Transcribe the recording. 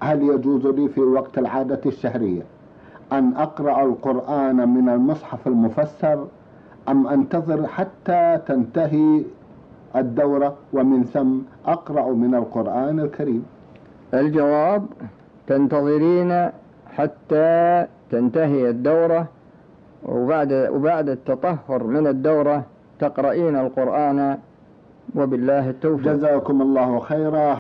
هل يجوز لي في وقت العادة الشهرية أن أقرأ القرآن من المصحف المفسر أم أنتظر حتى تنتهي الدورة ومن ثم أقرأ من القرآن الكريم؟ الجواب: تنتظرين حتى تنتهي الدورة، وبعد التطهر من الدورة تقرأين القرآن، وبالله التوفيق. جزاكم الله خيرا.